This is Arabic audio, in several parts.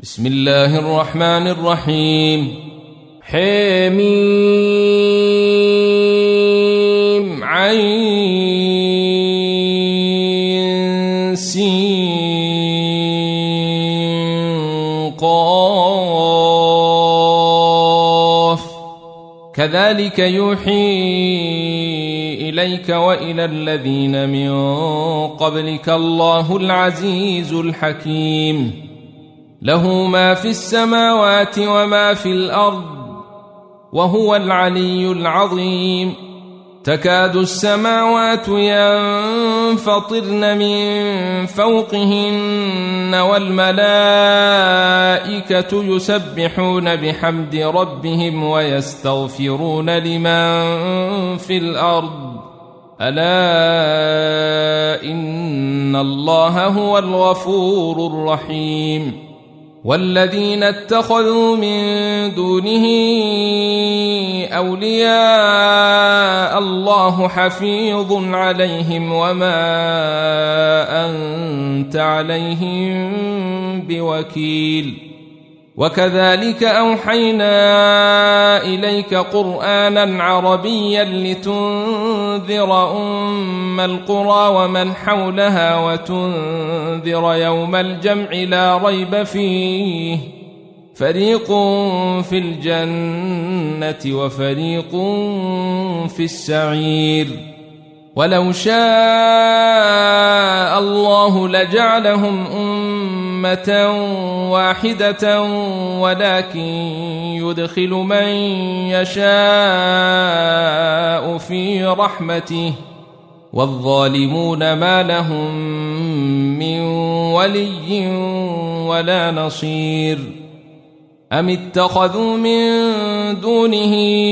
بسم الله الرحمن الرحيم. حميم عين سين قاف كذلك يوحي إليك وإلى الذين من قبلك الله العزيز الحكيم. له ما في السماوات وما في الأرض وهو العلي العظيم. تكاد السماوات ينفطرن من فوقهن والملائكة يسبحون بحمد ربهم ويستغفرون لمن في الأرض ألا إن الله هو الغفور الرحيم. والذين اتخذوا من دونه أولياء الله حفيظ عليهم وما أنت عليهم بوكيل. وكذلك أوحينا إليك قرآنا عربيا لتنذر أم القرى ومن حولها وتنذر يوم الجمع لا ريب فيه فريق في الجنة وفريق في السعير. ولو شاء الله لجعلهم أمة واحدة ولكن يدخل من يشاء في رحمته والظالمون ما لهم من ولي ولا نصير. أم اتخذوا من دونه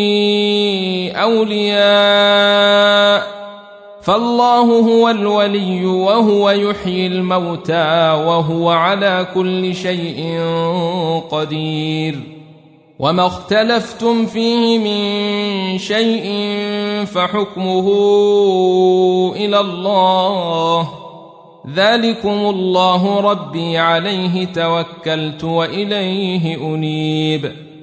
أولياء فالله هو الولي وهو يحيي الموتى وهو على كل شيء قدير. وما اختلفتم فيه من شيء فحكمه إلى الله ذلكم الله ربي عليه توكلت وإليه أنيب.